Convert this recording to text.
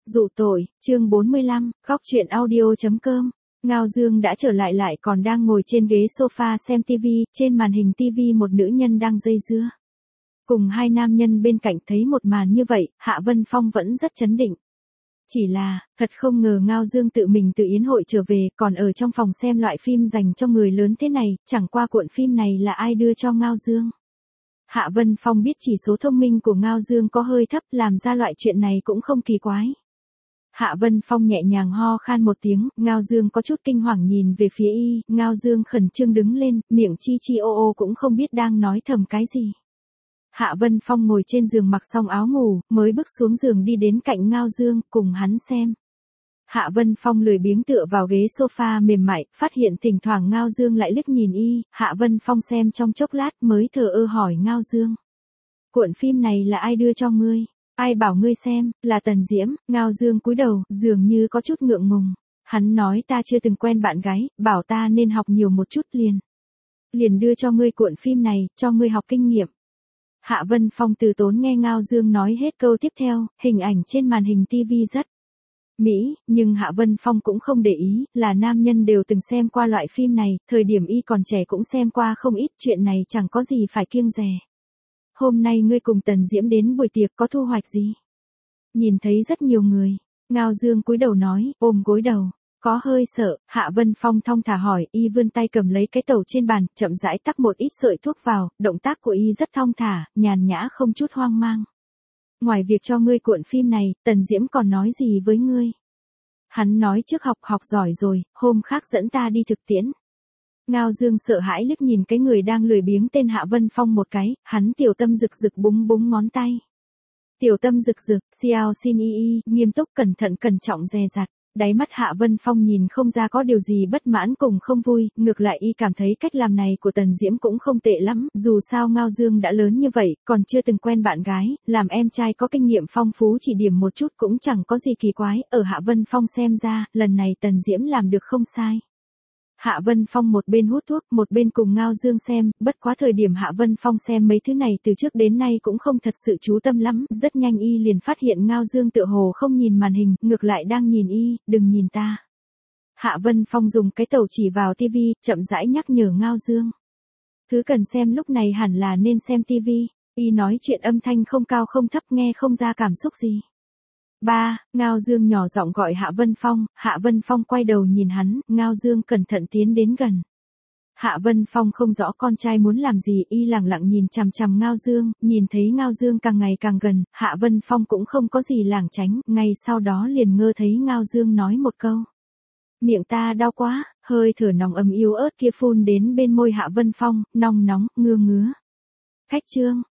Dụ tội, chương 45, góc truyện audio.com. Ngao Dương đã trở lại còn đang ngồi trên ghế sofa xem TV, trên màn hình TV một nữ nhân đang dây dưa. Cùng hai nam nhân bên cạnh thấy một màn như vậy, Hạ Vân Phong vẫn rất trấn định. Chỉ là, thật không ngờ Ngao Dương tự mình từ yến hội trở về, còn ở trong phòng xem loại phim dành cho người lớn thế này, chẳng qua cuộn phim này là ai đưa cho Ngao Dương. Hạ Vân Phong biết chỉ số thông minh của Ngao Dương có hơi thấp, làm ra loại chuyện này cũng không kỳ quái. Hạ Vân Phong nhẹ nhàng ho khan một tiếng, Ngao Dương có chút kinh hoàng nhìn về phía y, Ngao Dương khẩn trương đứng lên, miệng chi chi ô ô cũng không biết đang nói thầm cái gì. Hạ Vân Phong ngồi trên giường mặc xong áo ngủ, mới bước xuống giường đi đến cạnh Ngao Dương, cùng hắn xem. Hạ Vân Phong lười biếng tựa vào ghế sofa mềm mại, phát hiện thỉnh thoảng Ngao Dương lại liếc nhìn y, Hạ Vân Phong xem trong chốc lát mới thờ ơ hỏi Ngao Dương. Cuộn phim này là ai đưa cho ngươi? Ai bảo ngươi xem? Là Tần Diễm. Ngao Dương cúi đầu, dường như có chút ngượng ngùng. Hắn nói ta chưa từng quen bạn gái, bảo ta nên học nhiều một chút liền đưa cho ngươi cuộn phim này, cho ngươi học kinh nghiệm. Hạ Vân Phong từ tốn nghe Ngao Dương nói hết câu tiếp theo, hình ảnh trên màn hình TV rất mỹ, nhưng Hạ Vân Phong cũng không để ý, là nam nhân đều từng xem qua loại phim này, thời điểm y còn trẻ cũng xem qua không ít, chuyện này chẳng có gì phải kiêng dè. Hôm nay ngươi cùng Tần Diễm đến buổi tiệc có thu hoạch gì? Nhìn thấy rất nhiều người. Ngao Dương cúi đầu nói, ôm gối đầu. Có hơi sợ, Hạ Vân Phong thong thả hỏi, y vươn tay cầm lấy cái tẩu trên bàn, chậm rãi tắc một ít sợi thuốc vào, động tác của y rất thong thả, nhàn nhã không chút hoang mang. Ngoài việc cho ngươi cuộn phim này, Tần Diễm còn nói gì với ngươi? Hắn nói trước học giỏi rồi, hôm khác dẫn ta đi thực tiễn. Ngao Dương sợ hãi liếc nhìn cái người đang lười biếng tên Hạ Vân Phong một cái, hắn tiểu tâm rực rực búng búng ngón tay. Tiểu tâm rực rực, xiao xin y, nghiêm túc cẩn trọng dè dặt. Đáy mắt Hạ Vân Phong nhìn không ra có điều gì bất mãn cùng không vui, ngược lại y cảm thấy cách làm này của Tần Diễm cũng không tệ lắm, dù sao Ngao Dương đã lớn như vậy, còn chưa từng quen bạn gái, làm em trai có kinh nghiệm phong phú chỉ điểm một chút cũng chẳng có gì kỳ quái, ở Hạ Vân Phong xem ra, lần này Tần Diễm làm được không sai. Hạ Vân Phong một bên hút thuốc, một bên cùng Ngao Dương xem, bất quá thời điểm Hạ Vân Phong xem mấy thứ này từ trước đến nay cũng không thật sự chú tâm lắm, rất nhanh y liền phát hiện Ngao Dương tựa hồ không nhìn màn hình, ngược lại đang nhìn y, đừng nhìn ta. Hạ Vân Phong dùng cái tẩu chỉ vào TV, chậm rãi nhắc nhở Ngao Dương. Thứ cần xem lúc này hẳn là nên xem TV, y nói chuyện âm thanh không cao không thấp nghe không ra cảm xúc gì. Ngao Dương nhỏ giọng gọi Hạ Vân Phong quay đầu nhìn hắn, Ngao Dương cẩn thận tiến đến gần. Hạ Vân Phong không rõ con trai muốn làm gì, y lặng lặng nhìn chằm chằm Ngao Dương, nhìn thấy Ngao Dương càng ngày càng gần, Hạ Vân Phong cũng không có gì lảng tránh, ngay sau đó liền ngơ thấy Ngao Dương nói một câu. Miệng ta đau quá, hơi thở nóng ấm yếu ớt kia phun đến bên môi Hạ Vân Phong, nóng nóng, ngứa ngứa. Khách trương,